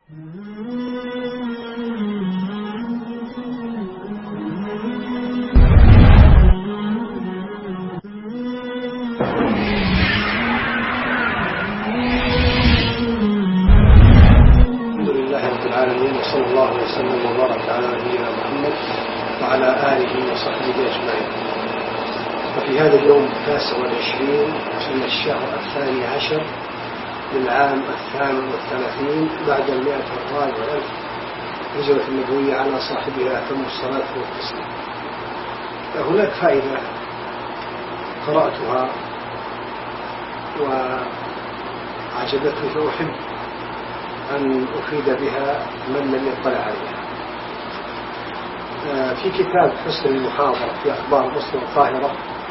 لله رب العالمين، وصلى الله وسلم وبارك على نبينا محمد وعلى آله وصحبه أجمعين. وفي هذا اليوم 29 من الشهر 12 للعام 38 بعد 104 هجرة النبوية على صاحبها أتم الصلاة والتسليم. هناك فائدة قرأتها وعجبتني فأحب أن أفيد بها من لم يطلع عليها. في كتاب حسن المحاضرة في أخبار مسلم القاهرة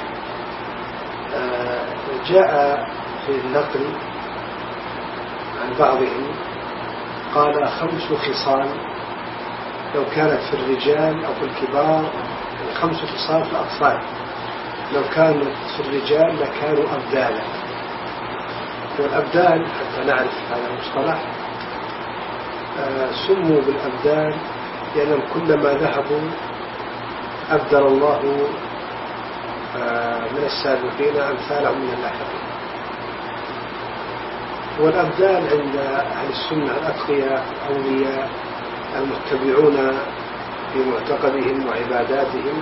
جاء في النقل عن بعضهم قال 5 خصال لو كانت في الرجال أو في الكبار، 5 خصال في الأطفال لو كانت في الرجال لكانوا أبدالا. والأبدال حتى نعرف هذا المصطلح سموا بالأبدال لأنهم كلما ذهبوا أبدل الله من السابقين أمثالهم من اللاحقين. والأبدال عند أهل السنة الأتقياء الأولياء المتبعون في معتقدهم وعباداتهم.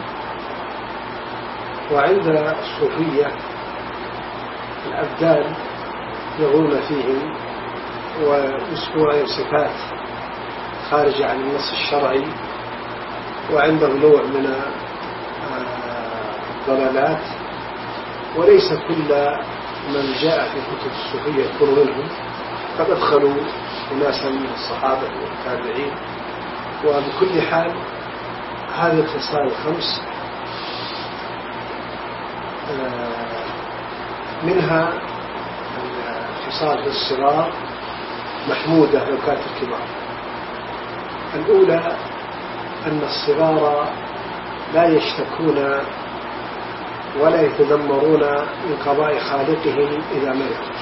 وعند الصوفية الأبدال يغون فيهم ويسمون عليهم صفات خارجة عن النص الشرعي، وعندهم نوع من الضلالات. وليس كل من جاء في كتب الصوفية يكون منهم، قد أدخلوا أناسا من الصحابة والتابعين. وبكل حال هذه الخصال 5 منها الخصال في الصغار محمودة لو كانت الكبار. الأولى أن الصغار لا يشتكون ولا يتذمرون من قضاء خالقهم إذا مرضوا،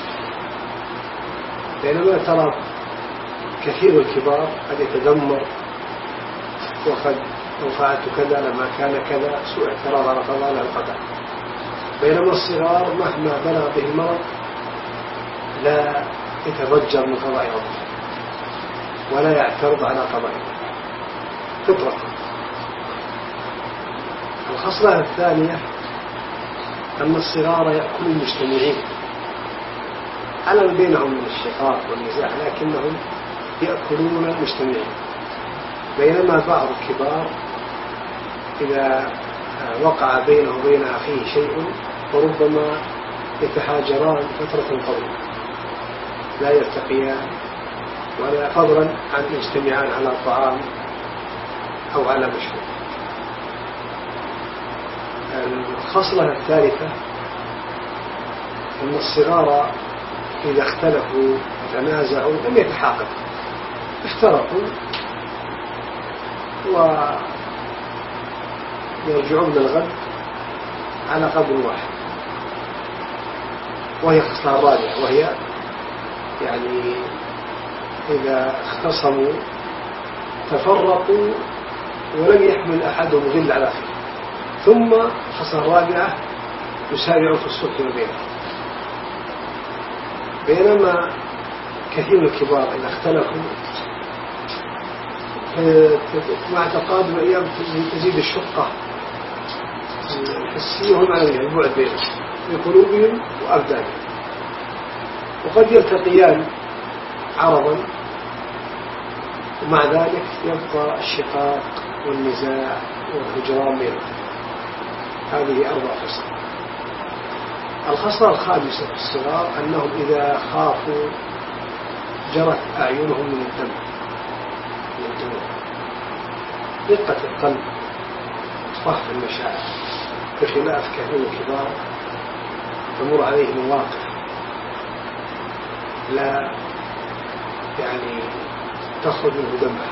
بينما ترى كثير الكبار قد يتذمر وقد لو فعلت كذا لما كان كذا، سوء اعتراض على قضاء القدر. بينما الصغار مهما بلغ به المرض لا يتضجر من قضاء ربه ولا يعترض على قضائه فطرة. الخصلة الثانية أن الصغار يأكلون مجتمعين على ما بينهم من الشقاق والنزاع، لكنهم يأكلون مجتمعين. بينما بعض الكبار إذا وقع بينه وبين أخيه شيء فربما يتحاجران فترة طويلة لا يلتقيان، ولا فضلا عن يجتمعان على طعام أو على مشروب. الخصلة الثالثة أن الصغار إذا اختلفوا وتنازعوا لم يتحاققوا، افترقوا ويرجعون الغد على قبر واحد. وهي الخصلة الرابعة، وهي يعني إذا اختصموا تفرقوا ولم يحمل أحدهم غل على أخيه. ثم الخصلة الرابعة يسارعوا في الصلح بينهم. بينما كثير الكبار إذا اختلفوا مع تقادم الأيام تزيد الشقة الحسية والمعنوية، البعد بينهم في قلوبهم وأبدانهم، وقد يلتقيان عرضا ومع ذلك يبقى الشقاق والنزاع والهجران بينهم. هذه 4 خصال. الخصلة الخامسة في الصغار أنهم إذا خافوا جرت أعينهم من الدم دقة القلب صف المشاعر، بخلاف كثير الكبار تمر عليه مواقف لا يعني تخرج منه دمه.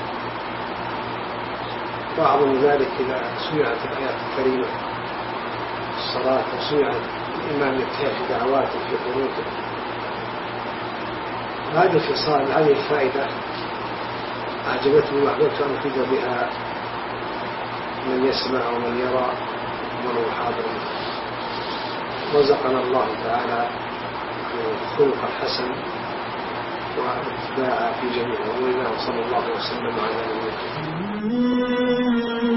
وأعظم ذلك إذا سمعت الآيات الكريمة في الصلاة وسمعت الإمام يبتهل في دعواته في قنوته. هذه الخصال، هذه الفائدة أعجبتني وأحببت أن أفيد بها من يسمع ومن يرى ومن هو حاضر. رزقنا الله تعالى الخلق الحسن والاتباع في جميع أمورنا، وصلى الله وسلم على نبينا.